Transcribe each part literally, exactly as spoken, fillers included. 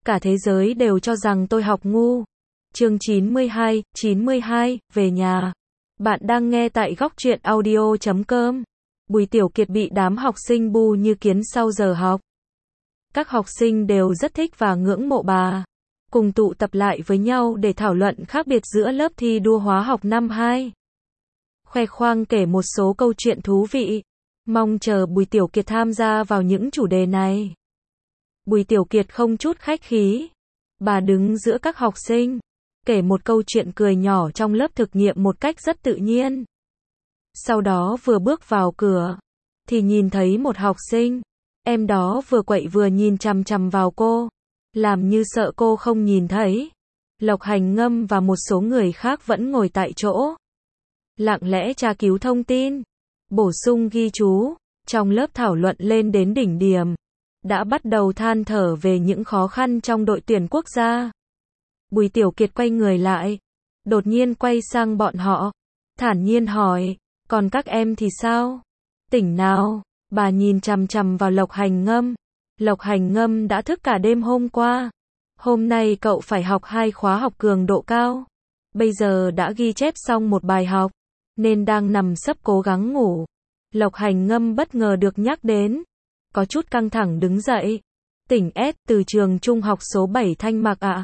Cả thế giới đều cho rằng tôi học ngu. Chương chín mươi hai, chín mươi hai, về nhà. Bạn đang nghe tại góc truyện audio chấm com. Bùi Tiểu Kiệt bị đám học sinh bu như kiến sau giờ học. Các học sinh đều rất thích và ngưỡng mộ bà. Cùng tụ tập lại với nhau để thảo luận khác biệt giữa lớp thi đua hóa học năm hai. Khoe khoang kể một số câu chuyện thú vị. Mong chờ Bùi Tiểu Kiệt tham gia vào những chủ đề này. Bùi Tiểu Kiệt không chút khách khí. Bà đứng giữa các học sinh, kể một câu chuyện cười nhỏ trong lớp thực nghiệm một cách rất tự nhiên. Sau đó vừa bước vào cửa, thì nhìn thấy một học sinh. Em đó vừa quậy vừa nhìn chằm chằm vào cô, làm như sợ cô không nhìn thấy. Lộc Hành Ngâm và một số người khác vẫn ngồi tại chỗ, lặng lẽ tra cứu thông tin, bổ sung ghi chú. Trong lớp thảo luận lên đến đỉnh điểm, đã bắt đầu than thở về những khó khăn trong đội tuyển quốc gia. Bùi Tiểu Kiệt quay người lại, đột nhiên quay sang bọn họ, thản nhiên hỏi, còn các em thì sao? Tỉnh nào? Bà nhìn chằm chằm vào Lộc Hành Ngâm. Lộc Hành Ngâm đã thức cả đêm hôm qua. Hôm nay cậu phải học hai khóa học cường độ cao. Bây giờ đã ghi chép xong một bài học, nên đang nằm sấp cố gắng ngủ. Lộc Hành Ngâm bất ngờ được nhắc đến, có chút căng thẳng đứng dậy. Tỉnh S, từ trường trung học số bảy Thanh Mạc ạ. À?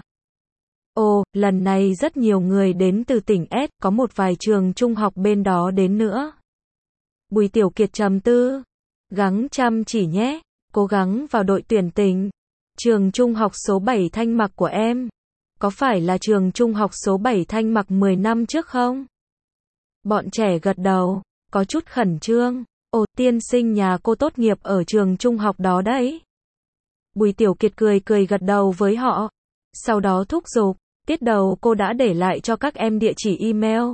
Ồ, lần này rất nhiều người đến từ tỉnh S, có một vài trường trung học bên đó đến nữa. Bùi Tiểu Kiệt trầm tư, gắng chăm chỉ nhé, cố gắng vào đội tuyển tỉnh. Trường trung học số bảy Thanh Mạc của em, có phải là trường trung học số bảy Thanh Mạc mười năm trước không? Bọn trẻ gật đầu, có chút khẩn trương. Ồ, tiên sinh nhà cô tốt nghiệp ở trường trung học đó đấy. Bùi Tiểu Kiệt cười cười gật đầu với họ. Sau đó thúc giục, tiết đầu cô đã để lại cho các em địa chỉ email.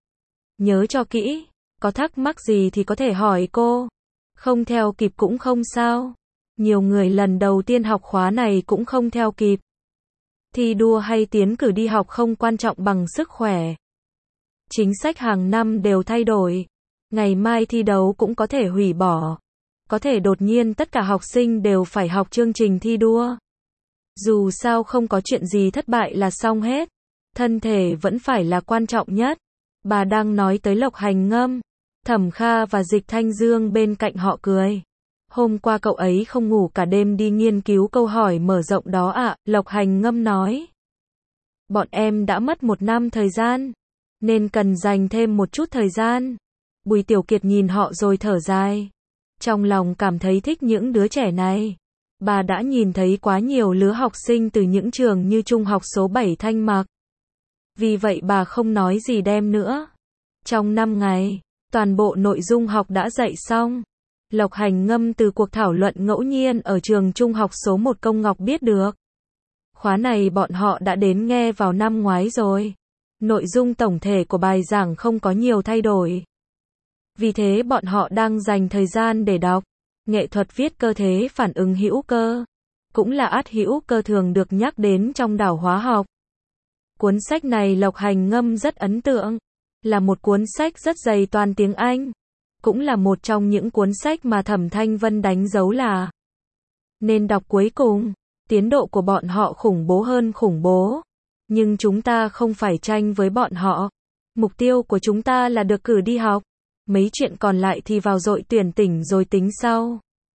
Nhớ cho kỹ, có thắc mắc gì thì có thể hỏi cô. Không theo kịp cũng không sao. Nhiều người lần đầu tiên học khóa này cũng không theo kịp. Thi đua hay tiến cử đi học không quan trọng bằng sức khỏe. Chính sách hàng năm đều thay đổi. Ngày mai thi đấu cũng có thể hủy bỏ. Có thể đột nhiên tất cả học sinh đều phải học chương trình thi đua. Dù sao không có chuyện gì thất bại là xong hết. Thân thể vẫn phải là quan trọng nhất. Bà đang nói tới Lộc Hành Ngâm. Thẩm Kha và Dịch Thanh Dương bên cạnh họ cười. Hôm qua cậu ấy không ngủ cả đêm đi nghiên cứu câu hỏi mở rộng đó ạ, à, Lộc Hành Ngâm nói. Bọn em đã mất một năm thời gian, nên cần dành thêm một chút thời gian. Bùi Tiểu Kiệt nhìn họ rồi thở dài. Trong lòng cảm thấy thích những đứa trẻ này. Bà đã nhìn thấy quá nhiều lứa học sinh từ những trường như trung học số bảy Thanh Mạc. Vì vậy bà không nói gì đem nữa. Trong năm ngày, toàn bộ nội dung học đã dạy xong. Lộc Hành Ngâm từ cuộc thảo luận ngẫu nhiên ở trường trung học số một Công Ngọc biết được. Khóa này bọn họ đã đến nghe vào năm ngoái rồi. Nội dung tổng thể của bài giảng không có nhiều thay đổi. Vì thế bọn họ đang dành thời gian để đọc. Nghệ thuật viết cơ thế phản ứng hữu cơ. Cũng là át hữu cơ thường được nhắc đến trong đảo hóa học. Cuốn sách này Lộc Hành Ngâm rất ấn tượng. Là một cuốn sách rất dày toàn tiếng Anh. Cũng là một trong những cuốn sách mà Thẩm Thanh Vân đánh dấu là nên đọc cuối cùng. Tiến độ của bọn họ khủng bố hơn khủng bố. Nhưng chúng ta không phải tranh với bọn họ. Mục tiêu của chúng ta là được cử đi học. Mấy chuyện còn lại thì vào đội tuyển tỉnh rồi tính sau.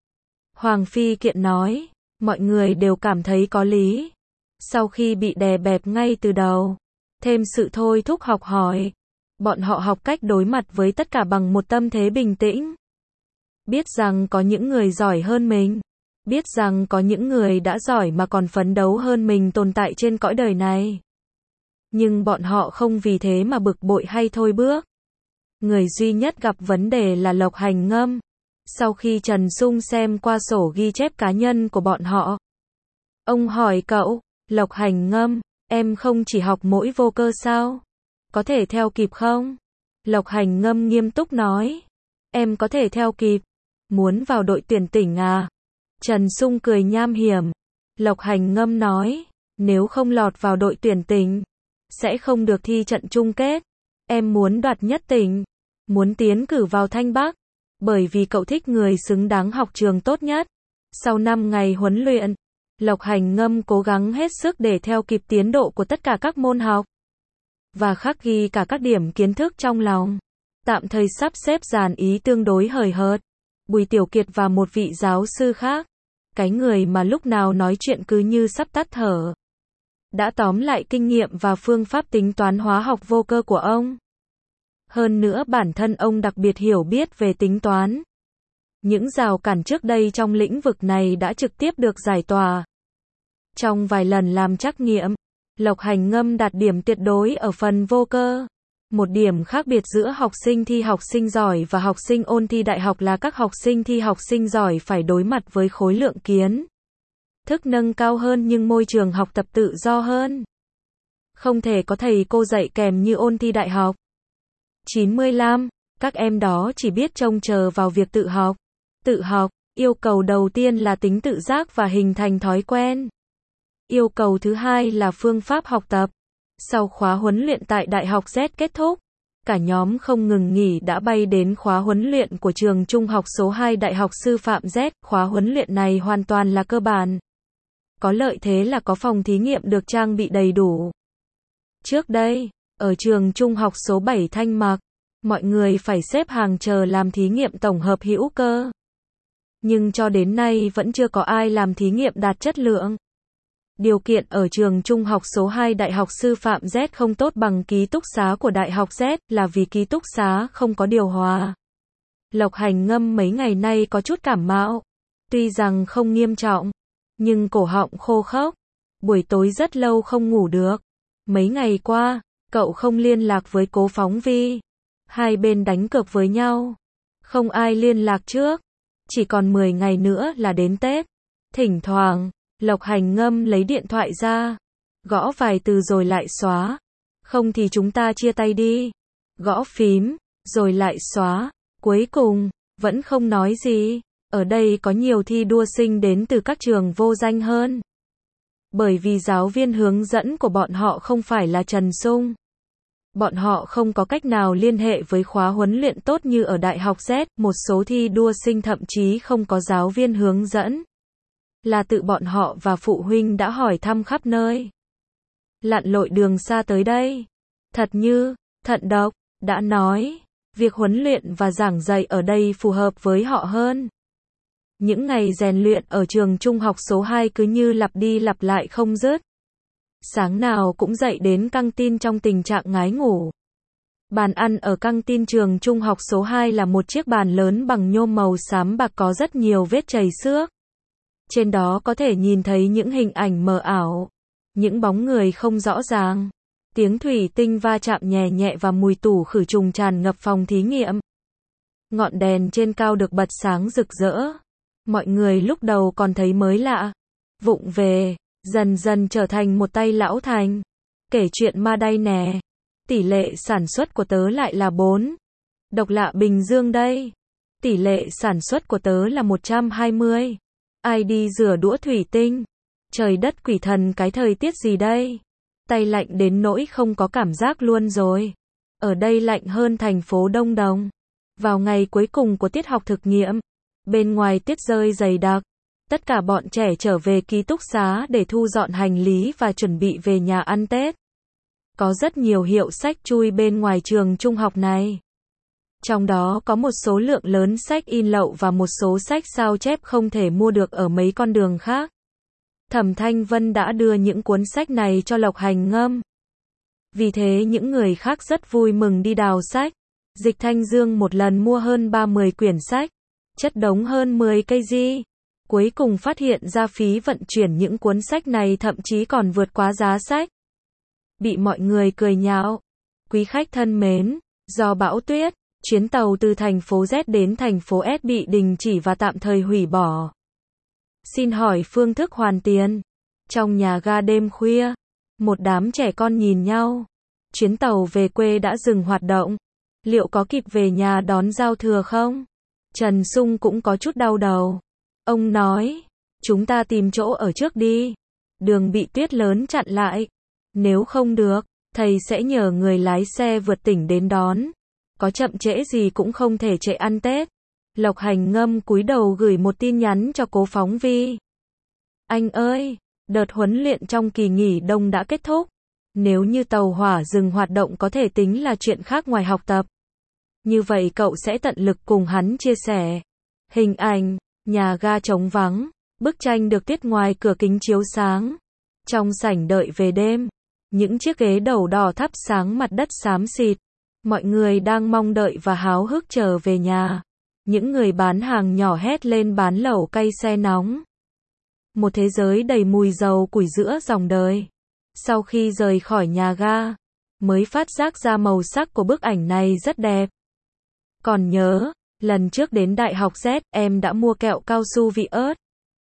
Hoàng Phi Kiện nói, mọi người đều cảm thấy có lý. Sau khi bị đè bẹp ngay từ đầu, thêm sự thôi thúc học hỏi, bọn họ học cách đối mặt với tất cả bằng một tâm thế bình tĩnh. Biết rằng có những người giỏi hơn mình. Biết rằng có những người đã giỏi mà còn phấn đấu hơn mình tồn tại trên cõi đời này. Nhưng bọn họ không vì thế mà bực bội hay thôi bước. Người duy nhất gặp vấn đề là Lộc Hành Ngâm. Sau khi Trần Sung xem qua sổ ghi chép cá nhân của bọn họ, ông hỏi cậu, Lộc Hành Ngâm, em không chỉ học mỗi vô cơ sao? Có thể theo kịp không? Lộc Hành Ngâm nghiêm túc nói, em có thể theo kịp. Muốn vào đội tuyển tỉnh à? Trần Sung cười nham hiểm. Lộc Hành Ngâm nói, nếu không lọt vào đội tuyển tỉnh, sẽ không được thi trận chung kết. Em muốn đoạt nhất tỉnh, muốn tiến cử vào Thanh Bắc, bởi vì cậu thích người xứng đáng học trường tốt nhất. Sau năm ngày huấn luyện, Lộc Hành Ngâm cố gắng hết sức để theo kịp tiến độ của tất cả các môn học và khắc ghi cả các điểm kiến thức trong lòng. Tạm thời sắp xếp dàn ý tương đối hời hợt. Bùi Tiểu Kiệt và một vị giáo sư khác, cái người mà lúc nào nói chuyện cứ như sắp tắt thở, đã tóm lại kinh nghiệm và phương pháp tính toán hóa học vô cơ của ông. Hơn nữa bản thân ông đặc biệt hiểu biết về tính toán. Những rào cản trước đây trong lĩnh vực này đã trực tiếp được giải tỏa. Trong vài lần làm trắc nghiệm, Lộc Hành Ngâm đạt điểm tuyệt đối ở phần vô cơ. Một điểm khác biệt giữa học sinh thi học sinh giỏi và học sinh ôn thi đại học là các học sinh thi học sinh giỏi phải đối mặt với khối lượng kiến thức nâng cao hơn nhưng môi trường học tập tự do hơn. Không thể có thầy cô dạy kèm như ôn thi đại học. chín mươi lăm. Các em đó chỉ biết trông chờ vào việc tự học. Tự học, yêu cầu đầu tiên là tính tự giác và hình thành thói quen. Yêu cầu thứ hai là phương pháp học tập. Sau khóa huấn luyện tại Đại học Z kết thúc, cả nhóm không ngừng nghỉ đã bay đến khóa huấn luyện của trường trung học số hai Đại học Sư phạm Z. Khóa huấn luyện này hoàn toàn là cơ bản. Có lợi thế là có phòng thí nghiệm được trang bị đầy đủ. Trước đây, ở trường trung học số bảy Thanh Mạc, mọi người phải xếp hàng chờ làm thí nghiệm tổng hợp hữu cơ. Nhưng cho đến nay vẫn chưa có ai làm thí nghiệm đạt chất lượng. Điều kiện ở trường trung học số hai Đại học Sư phạm Z không tốt bằng ký túc xá của Đại học Z là vì ký túc xá không có điều hòa. Lộc Hành Ngâm mấy ngày nay có chút cảm mạo. Tuy rằng không nghiêm trọng, nhưng cổ họng khô khốc. Buổi tối rất lâu không ngủ được. Mấy ngày qua, cậu không liên lạc với Cố Phóng Vi. Hai bên đánh cược với nhau. Không ai liên lạc trước. Chỉ còn mười ngày nữa là đến Tết. Thỉnh thoảng, Lộc Hành Ngâm lấy điện thoại ra. Gõ vài từ rồi lại xóa. Không thì chúng ta chia tay đi. Gõ phím, rồi lại xóa. Cuối cùng, vẫn không nói gì. Ở đây có nhiều thi đua sinh đến từ các trường vô danh hơn. Bởi vì giáo viên hướng dẫn của bọn họ không phải là Trần Sung. Bọn họ không có cách nào liên hệ với khóa huấn luyện tốt như ở Đại học Z. Một số thi đua sinh thậm chí không có giáo viên hướng dẫn. Là tự bọn họ và phụ huynh đã hỏi thăm khắp nơi. Lặn lội đường xa tới đây. Thật như, Thận Độc, đã nói, việc huấn luyện và giảng dạy ở đây phù hợp với họ hơn. Những ngày rèn luyện ở trường trung học số hai cứ như lặp đi lặp lại không dứt. Sáng nào cũng dậy đến căng tin trong tình trạng ngái ngủ. Bàn ăn ở căng tin trường trung học số hai là một chiếc bàn lớn bằng nhôm màu xám bạc có rất nhiều vết chày xước. Trên đó có thể nhìn thấy những hình ảnh mờ ảo, những bóng người không rõ ràng. Tiếng thủy tinh va chạm nhẹ nhẹ và mùi tủ khử trùng tràn ngập phòng thí nghiệm. Ngọn đèn trên cao được bật sáng rực rỡ. Mọi người lúc đầu còn thấy mới lạ, vụng về, dần dần trở thành một tay lão thành. Kể chuyện ma đay nè. Tỷ lệ sản xuất của tớ lại là bốn. Độc lạ Bình Dương đây. Tỷ lệ sản xuất của tớ là một trăm hai mươi. Ai đi rửa đũa thủy tinh? Trời đất quỷ thần, cái thời tiết gì đây? Tay lạnh đến nỗi không có cảm giác luôn rồi. Ở đây lạnh hơn thành phố Đông Đồng. Vào ngày cuối cùng của tiết học thực nghiệm, bên ngoài tuyết rơi dày đặc. Tất cả bọn trẻ trở về ký túc xá để thu dọn hành lý và chuẩn bị về nhà ăn Tết. Có rất nhiều hiệu sách chui bên ngoài trường trung học này. Trong đó có một số lượng lớn sách in lậu và một số sách sao chép không thể mua được ở mấy con đường khác. Thẩm Thanh Vân đã đưa những cuốn sách này cho Lộc Hành Ngâm. Vì thế những người khác rất vui mừng đi đào sách. Dịch Thanh Dương một lần mua hơn ba mươi quyển sách, chất đống hơn mười cây di. Cuối cùng phát hiện ra phí vận chuyển những cuốn sách này thậm chí còn vượt quá giá sách. Bị mọi người cười nhạo. Quý khách thân mến, do bão tuyết, chuyến tàu từ thành phố Z đến thành phố S bị đình chỉ và tạm thời hủy bỏ. Xin hỏi phương thức hoàn tiền. Trong nhà ga đêm khuya, một đám trẻ con nhìn nhau. Chuyến tàu về quê đã dừng hoạt động. Liệu có kịp về nhà đón giao thừa không? Trần Sung cũng có chút đau đầu. Ông nói, chúng ta tìm chỗ ở trước đi. Đường bị tuyết lớn chặn lại. Nếu không được, thầy sẽ nhờ người lái xe vượt tỉnh đến đón. Có chậm trễ gì cũng không thể trễ ăn Tết. Lộc Hành Ngâm cúi đầu gửi một tin nhắn cho Cố Phóng Vi. Anh ơi, đợt huấn luyện trong kỳ nghỉ đông đã kết thúc. Nếu như tàu hỏa dừng hoạt động có thể tính là chuyện khác ngoài học tập. Như vậy cậu sẽ tận lực cùng hắn chia sẻ. Hình ảnh, nhà ga trống vắng, bức tranh được tiết ngoài cửa kính chiếu sáng. Trong sảnh đợi về đêm, những chiếc ghế đầu đỏ thắp sáng mặt đất xám xịt. Mọi người đang mong đợi và háo hức trở về nhà. Những người bán hàng nhỏ hét lên bán lẩu cay xe nóng. Một thế giới đầy mùi dầu củi giữa dòng đời. Sau khi rời khỏi nhà ga, mới phát giác ra màu sắc của bức ảnh này rất đẹp. Còn nhớ, lần trước đến Đại học Z, em đã mua kẹo cao su vị ớt.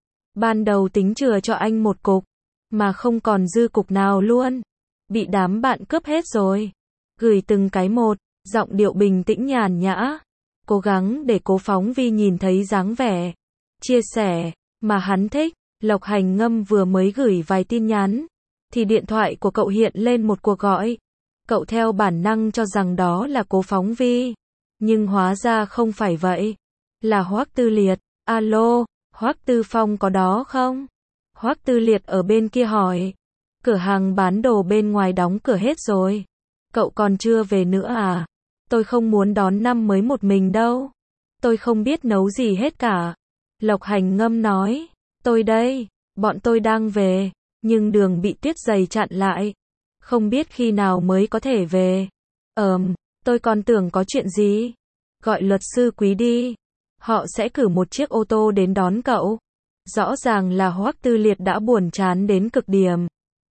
Ban đầu tính chừa cho anh một cục, mà không còn dư cục nào luôn. Bị đám bạn cướp hết rồi. Gửi từng cái một, giọng điệu bình tĩnh nhàn nhã. Cố gắng để Cố Phóng Vi nhìn thấy dáng vẻ chia sẻ mà hắn thích. Lộc Hành Ngâm vừa mới gửi vài tin nhắn, thì điện thoại của cậu hiện lên một cuộc gọi. Cậu theo bản năng cho rằng đó là Cố Phóng Vi, nhưng hóa ra không phải vậy, là Hoắc Tư Liệt. Alo, Hoắc Tư Phong có đó không? Hoắc Tư Liệt ở bên kia hỏi. Cửa hàng bán đồ bên ngoài đóng cửa hết rồi. Cậu còn chưa về nữa à? Tôi không muốn đón năm mới một mình đâu. Tôi không biết nấu gì hết cả. Lộc Hành Ngâm nói. Tôi đây, bọn tôi đang về, nhưng đường bị tuyết dày chặn lại. Không biết khi nào mới có thể về. Ờm, tôi còn tưởng có chuyện gì. Gọi luật sư Quý đi. Họ sẽ cử một chiếc ô tô đến đón cậu. Rõ ràng là Hoắc Tư Liệt đã buồn chán đến cực điểm.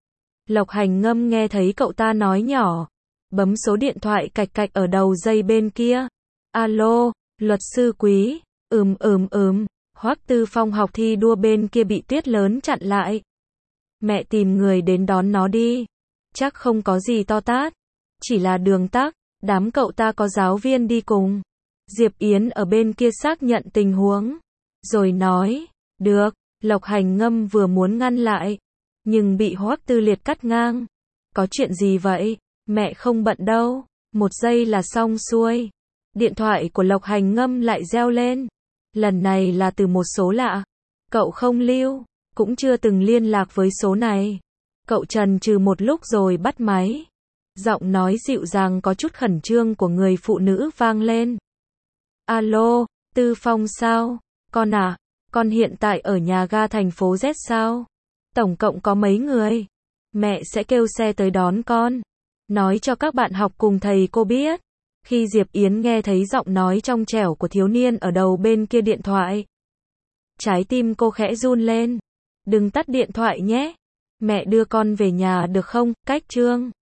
Lộc Hành Ngâm nghe thấy cậu ta nói nhỏ. Bấm số điện thoại cạch cạch ở đầu dây bên kia. Alo, luật sư Quý. Ừm ừm ừm. Hoắc Tư Phong học thi đua bên kia bị tuyết lớn chặn lại. Mẹ tìm người đến đón nó đi. Chắc không có gì to tát. Chỉ là đường tắc, đám cậu ta có giáo viên đi cùng. Diệp Yến ở bên kia xác nhận tình huống. Rồi nói, được, Lộc Hành Ngâm vừa muốn ngăn lại. Nhưng bị Hoắc Tư Liệt cắt ngang. Có chuyện gì vậy? Mẹ không bận đâu. Một giây là xong xuôi. Điện thoại của Lộc Hành Ngâm lại reo lên. Lần này là từ một số lạ. Cậu không lưu, cũng chưa từng liên lạc với số này. Cậu chần chừ một lúc rồi bắt máy. Giọng nói dịu dàng có chút khẩn trương của người phụ nữ vang lên. Alo, Tư Phong sao? Con à, con hiện tại ở nhà ga thành phố Z sao? Tổng cộng có mấy người? Mẹ sẽ kêu xe tới đón con. Nói cho các bạn học cùng thầy cô biết. Khi Diệp Yến nghe thấy giọng nói trong trẻo của thiếu niên ở đầu bên kia điện thoại, trái tim cô khẽ run lên. Đừng tắt điện thoại nhé. Mẹ đưa con về nhà được không? Cách chương